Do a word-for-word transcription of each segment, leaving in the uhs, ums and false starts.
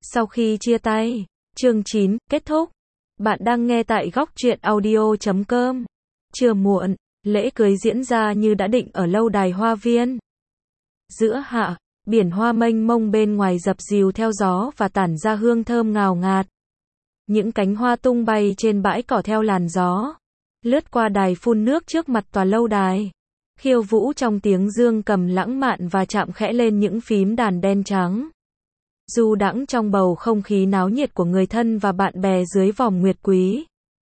Sau khi chia tay, chương chín, kết thúc. Bạn đang nghe tại góc truyện audio chấm com. Chưa muộn, lễ cưới diễn ra như đã định ở lâu đài hoa viên. Giữa hạ, biển hoa mênh mông bên ngoài dập dìu theo gió và tản ra hương thơm ngào ngạt. Những cánh hoa tung bay trên bãi cỏ theo làn gió, lướt qua đài phun nước trước mặt tòa lâu đài, khiêu vũ trong tiếng dương cầm lãng mạn và chạm khẽ lên những phím đàn đen trắng. Du đãng trong bầu không khí náo nhiệt của người thân và bạn bè dưới vòm nguyệt quý.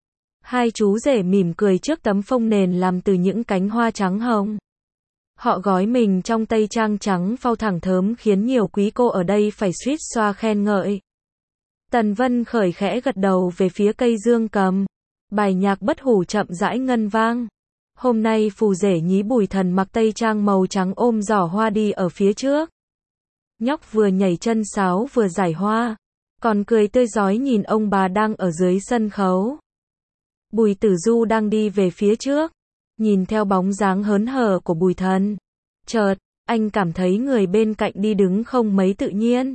Hai chú rể mỉm cười trước tấm phông nền làm từ những cánh hoa trắng hồng. Họ gói mình trong tây trang trắng phau thẳng thớm khiến nhiều quý cô ở đây phải suýt xoa khen ngợi. Tần Vân Khởi khẽ gật đầu về phía cây dương cầm. Bài nhạc bất hủ chậm rãi ngân vang. Hôm nay phù rể nhí Bùi Thần mặc tây trang màu trắng ôm giỏ hoa đi ở phía trước. Nhóc vừa nhảy chân sáo vừa giải hoa, còn cười tươi rói nhìn ông bà đang ở dưới sân khấu. Bùi Tử Du đang đi về phía trước, nhìn theo bóng dáng hớn hở của Bùi Thần. Chợt, anh cảm thấy người bên cạnh đi đứng không mấy tự nhiên.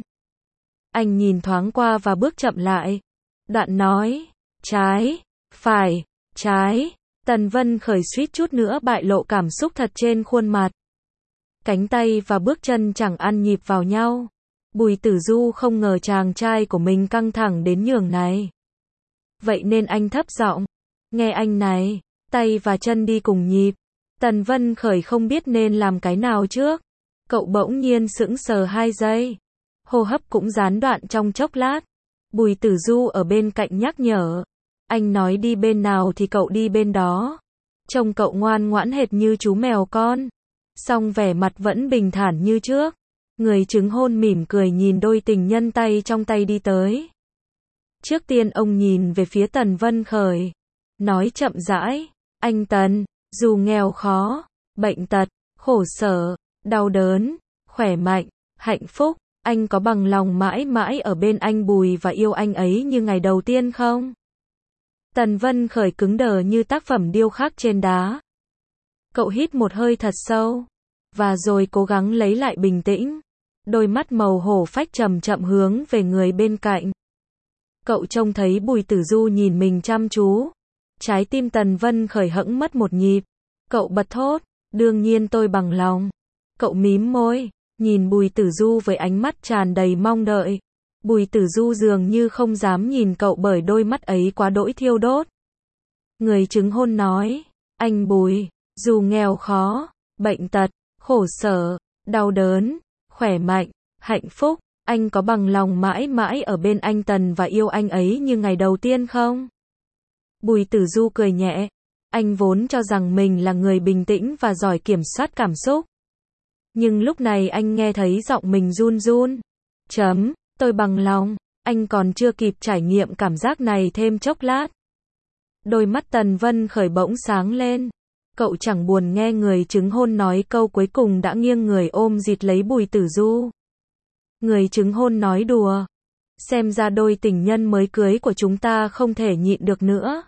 Anh nhìn thoáng qua và bước chậm lại. Đoạn nói, trái, phải, trái. Tần Vân Khởi suýt chút nữa bại lộ cảm xúc thật trên khuôn mặt. Cánh tay và bước chân chẳng ăn nhịp vào nhau. Bùi Tử Du không ngờ chàng trai của mình căng thẳng đến nhường này. Vậy nên anh thấp giọng, nghe anh này, tay và chân đi cùng nhịp. Tần Vân Khởi không biết nên làm cái nào trước. Cậu bỗng nhiên sững sờ hai giây. Hô hấp cũng gián đoạn trong chốc lát. Bùi Tử Du ở bên cạnh nhắc nhở. Anh nói đi bên nào thì cậu đi bên đó. Trông cậu ngoan ngoãn hệt như chú mèo con. Song vẻ mặt vẫn bình thản như trước. Người chứng hôn mỉm cười nhìn đôi tình nhân tay trong tay đi tới. Trước tiên ông nhìn về phía Tần Vân Khởi. Nói chậm rãi, anh Tần, dù nghèo khó, bệnh tật, khổ sở, đau đớn, khỏe mạnh, hạnh phúc, anh có bằng lòng mãi mãi ở bên anh Bùi và yêu anh ấy như ngày đầu tiên không? Tần Vân Khởi cứng đờ như tác phẩm điêu khắc trên đá. Cậu hít một hơi thật sâu, và rồi cố gắng lấy lại bình tĩnh. Đôi mắt màu hổ phách chậm chậm hướng về người bên cạnh. Cậu trông thấy Bùi Tử Du nhìn mình chăm chú. Trái tim Tần Vân Khởi hẫng mất một nhịp. Cậu bật thốt, đương nhiên tôi bằng lòng. Cậu mím môi, nhìn Bùi Tử Du với ánh mắt tràn đầy mong đợi. Bùi Tử Du dường như không dám nhìn cậu bởi đôi mắt ấy quá đỗi thiêu đốt. Người chứng hôn nói, anh Bùi, dù nghèo khó, bệnh tật, khổ sở, đau đớn, khỏe mạnh, hạnh phúc, anh có bằng lòng mãi mãi ở bên anh Tần và yêu anh ấy như ngày đầu tiên không? Bùi Tử Du cười nhẹ. Anh vốn cho rằng mình là người bình tĩnh và giỏi kiểm soát cảm xúc. Nhưng lúc này anh nghe thấy giọng mình run run. Chấm, tôi bằng lòng. Anh còn chưa kịp trải nghiệm cảm giác này thêm chốc lát. Đôi mắt Tần Vân Khởi bỗng sáng lên. Cậu chẳng buồn nghe người chứng hôn nói câu cuối cùng đã nghiêng người ôm dịt lấy Bùi Tử Du. Người chứng hôn nói đùa. Xem ra đôi tình nhân mới cưới của chúng ta không thể nhịn được nữa.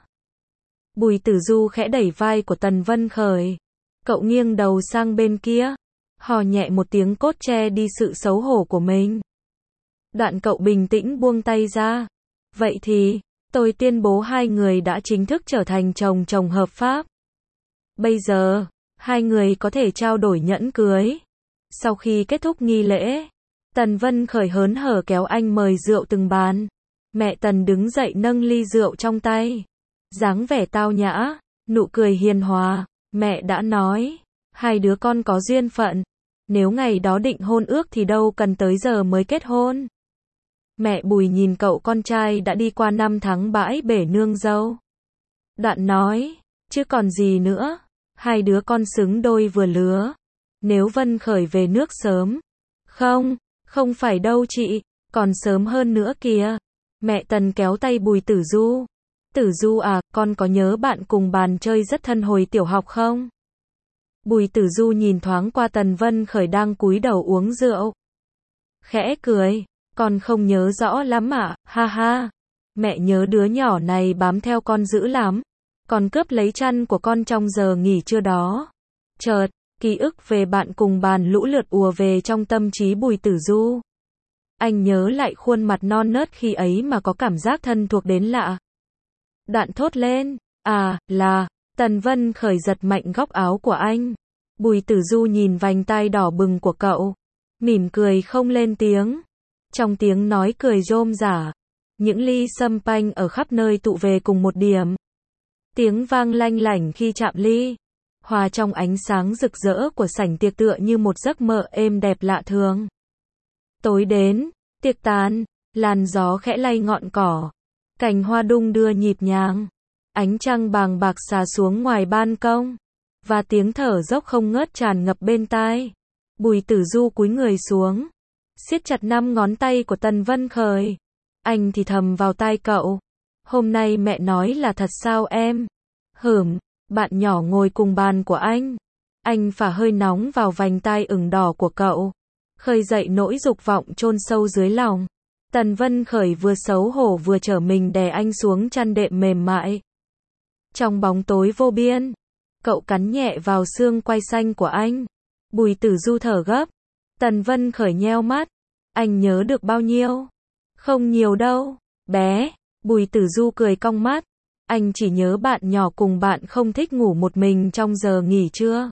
Bùi Tử Du khẽ đẩy vai của Tần Vân Khởi. Cậu nghiêng đầu sang bên kia. Hò nhẹ một tiếng cốt che đi sự xấu hổ của mình. Đoạn cậu bình tĩnh buông tay ra. Vậy thì, tôi tuyên bố hai người đã chính thức trở thành chồng chồng hợp pháp. Bây giờ, hai người có thể trao đổi nhẫn cưới. Sau khi kết thúc nghi lễ, Tần Vân Khởi hớn hở kéo anh mời rượu từng bàn. Mẹ Tần đứng dậy nâng ly rượu trong tay. Dáng vẻ tao nhã, nụ cười hiền hòa. Mẹ đã nói, hai đứa con có duyên phận. Nếu ngày đó định hôn ước thì đâu cần tới giờ mới kết hôn. Mẹ Bùi nhìn cậu con trai đã đi qua năm tháng bãi bể nương dâu. Đoạn nói, chứ còn gì nữa, hai đứa con xứng đôi vừa lứa. Nếu Vân Khởi về nước sớm. Không, không phải đâu chị, còn sớm hơn nữa kìa. Mẹ Tần kéo tay Bùi Tử Du. Tử Du à, con có nhớ bạn cùng bàn chơi rất thân hồi tiểu học không? Bùi Tử Du nhìn thoáng qua Tần Vân Khởi đang cúi đầu uống rượu. Khẽ cười, con không nhớ rõ lắm ạ, ha ha. Mẹ nhớ đứa nhỏ này bám theo con dữ lắm. Còn cướp lấy chăn của con trong giờ nghỉ trưa đó. Chợt, ký ức về bạn cùng bàn lũ lượt ùa về trong tâm trí Bùi Tử Du. Anh nhớ lại khuôn mặt non nớt khi ấy mà có cảm giác thân thuộc đến lạ. Đoạn thốt lên, à, là, Tần Vân Khởi giật mạnh góc áo của anh. Bùi Tử Du nhìn vành tai đỏ bừng của cậu, mỉm cười không lên tiếng. Trong tiếng nói cười rôm rả, những ly sâm panh ở khắp nơi tụ về cùng một điểm. Tiếng vang lanh lảnh khi chạm ly, hòa trong ánh sáng rực rỡ của sảnh tiệc tựa như một giấc mơ êm đẹp lạ thường. Tối đến, tiệc tàn, làn gió khẽ lay ngọn cỏ, cành hoa đung đưa nhịp nhàng, ánh trăng bàng bạc xà xuống ngoài ban công, và tiếng thở dốc không ngớt tràn ngập bên tai. Bùi Tử Du cúi người xuống, siết chặt năm ngón tay của Tần Vân Khởi. Anh thì thầm vào tai cậu, hôm nay mẹ nói là thật sao em? Hửm, bạn nhỏ ngồi cùng bàn của anh. Anh phả hơi nóng vào vành tai ửng đỏ của cậu, khơi dậy nỗi dục vọng chôn sâu dưới lòng. Tần Vân Khởi vừa xấu hổ vừa trở mình đè anh xuống chăn đệm mềm mại. Trong bóng tối vô biên, cậu cắn nhẹ vào xương quai xanh của anh. Bùi Tử Du thở gấp. Tần Vân Khởi nheo mắt. Anh nhớ được bao nhiêu? Không nhiều đâu, bé. Bùi Tử Du cười cong mắt. Anh chỉ nhớ bạn nhỏ cùng bạn không thích ngủ một mình trong giờ nghỉ trưa.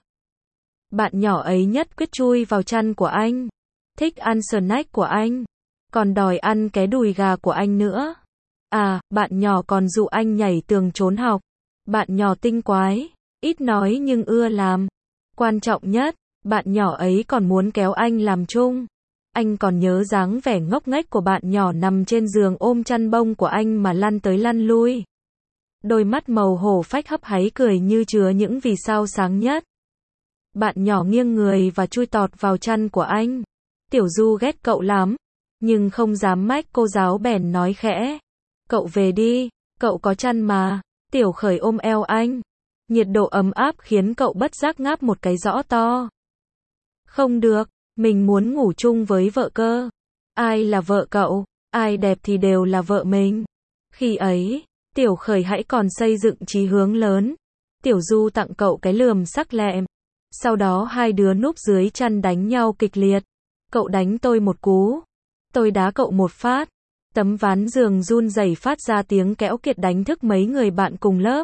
Bạn nhỏ ấy nhất quyết chui vào chăn của anh, thích ăn snack của anh, còn đòi ăn cái đùi gà của anh nữa. À, bạn nhỏ còn dụ anh nhảy tường trốn học. Bạn nhỏ tinh quái, ít nói nhưng ưa làm. Quan trọng nhất, bạn nhỏ ấy còn muốn kéo anh làm chung. Anh còn nhớ dáng vẻ ngốc nghếch của bạn nhỏ nằm trên giường ôm chăn bông của anh mà lăn tới lăn lui. Đôi mắt màu hổ phách hấp háy cười như chứa những vì sao sáng nhất. Bạn nhỏ nghiêng người và chui tọt vào chăn của anh. Tiểu Du ghét cậu lắm, nhưng không dám mách cô giáo bèn nói khẽ. Cậu về đi, cậu có chăn mà. Tiểu Khởi ôm eo anh. Nhiệt độ ấm áp khiến cậu bất giác ngáp một cái rõ to. Không được, mình muốn ngủ chung với vợ cơ. Ai là vợ cậu? Ai đẹp thì đều là vợ mình. Khi ấy, Tiểu Khởi hãy còn xây dựng chí hướng lớn. Tiểu Du tặng cậu cái lườm sắc lẹm. Sau đó hai đứa núp dưới chăn đánh nhau kịch liệt. Cậu đánh tôi một cú. Tôi đá cậu một phát. Tấm ván giường run rẩy phát ra tiếng kẽo kiệt đánh thức mấy người bạn cùng lớp.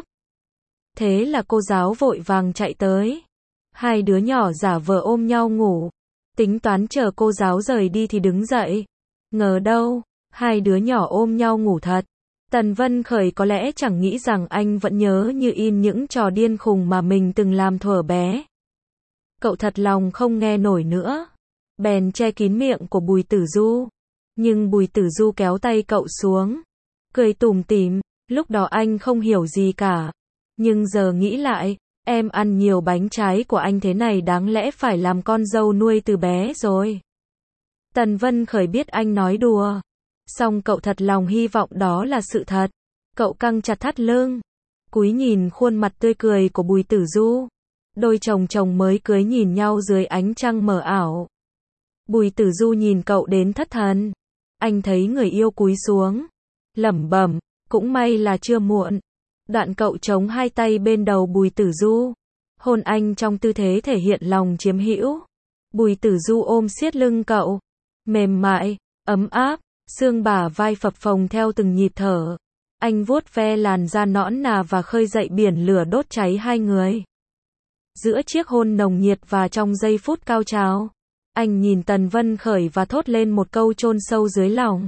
Thế là cô giáo vội vàng chạy tới. Hai đứa nhỏ giả vờ ôm nhau ngủ. Tính toán chờ cô giáo rời đi thì đứng dậy. Ngờ đâu, hai đứa nhỏ ôm nhau ngủ thật. Tần Vân Khởi có lẽ chẳng nghĩ rằng anh vẫn nhớ như in những trò điên khùng mà mình từng làm thuở bé. Cậu thật lòng không nghe nổi nữa. Bèn che kín miệng của Bùi Tử Du. Nhưng Bùi Tử Du kéo tay cậu xuống. Cười tủm tỉm, lúc đó anh không hiểu gì cả. Nhưng giờ nghĩ lại, em ăn nhiều bánh trái của anh thế này đáng lẽ phải làm con dâu nuôi từ bé rồi. Tần Vân Khởi biết anh nói đùa. Song cậu thật lòng hy vọng đó là sự thật. Cậu căng chặt thắt lưng, cúi nhìn khuôn mặt tươi cười của Bùi Tử Du. Đôi chồng chồng mới cưới nhìn nhau dưới ánh trăng mờ ảo. Bùi Tử Du nhìn cậu đến thất thần. Anh thấy người yêu cúi xuống, lẩm bẩm, cũng may là chưa muộn. Đoạn cậu chống hai tay bên đầu Bùi Tử Du, hôn anh trong tư thế thể hiện lòng chiếm hữu. Bùi Tử Du ôm siết lưng cậu, mềm mại, ấm áp, xương bả vai phập phồng theo từng nhịp thở. Anh vuốt ve làn da nõn nà và khơi dậy biển lửa đốt cháy hai người. Giữa chiếc hôn nồng nhiệt và trong giây phút cao trào, anh nhìn Tần Vân Khởi và thốt lên một câu chôn sâu dưới lòng.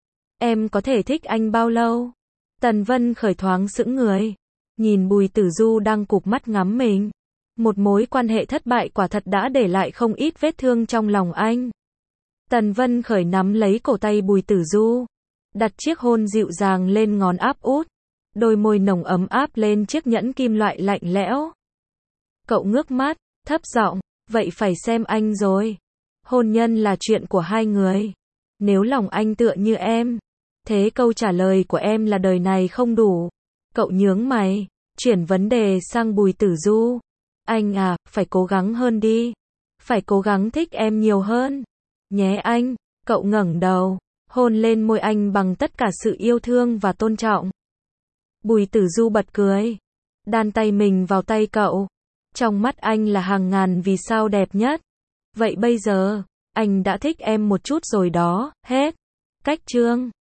Em có thể thích anh bao lâu? Tần Vân Khởi thoáng sững người, nhìn Bùi Tử Du đang cụp mắt ngắm mình. Một mối quan hệ thất bại quả thật đã để lại không ít vết thương trong lòng anh. Tần Vân Khởi nắm lấy cổ tay Bùi Tử Du, đặt chiếc hôn dịu dàng lên ngón áp út, đôi môi nồng ấm áp lên chiếc nhẫn kim loại lạnh lẽo. Cậu ngước mắt, thấp giọng, vậy phải xem anh rồi. Hôn nhân là chuyện của hai người. Nếu lòng anh tựa như em, thế câu trả lời của em là đời này không đủ. Cậu nhướng mày, chuyển vấn đề sang Bùi Tử Du. Anh à, phải cố gắng hơn đi. Phải cố gắng thích em nhiều hơn. Nhé anh. Cậu ngẩng đầu, hôn lên môi anh bằng tất cả sự yêu thương và tôn trọng. Bùi Tử Du bật cười, đan tay mình vào tay cậu. Trong mắt anh là hàng ngàn vì sao đẹp nhất. Vậy bây giờ, Anh đã thích em một chút rồi đó, hết. Cách chương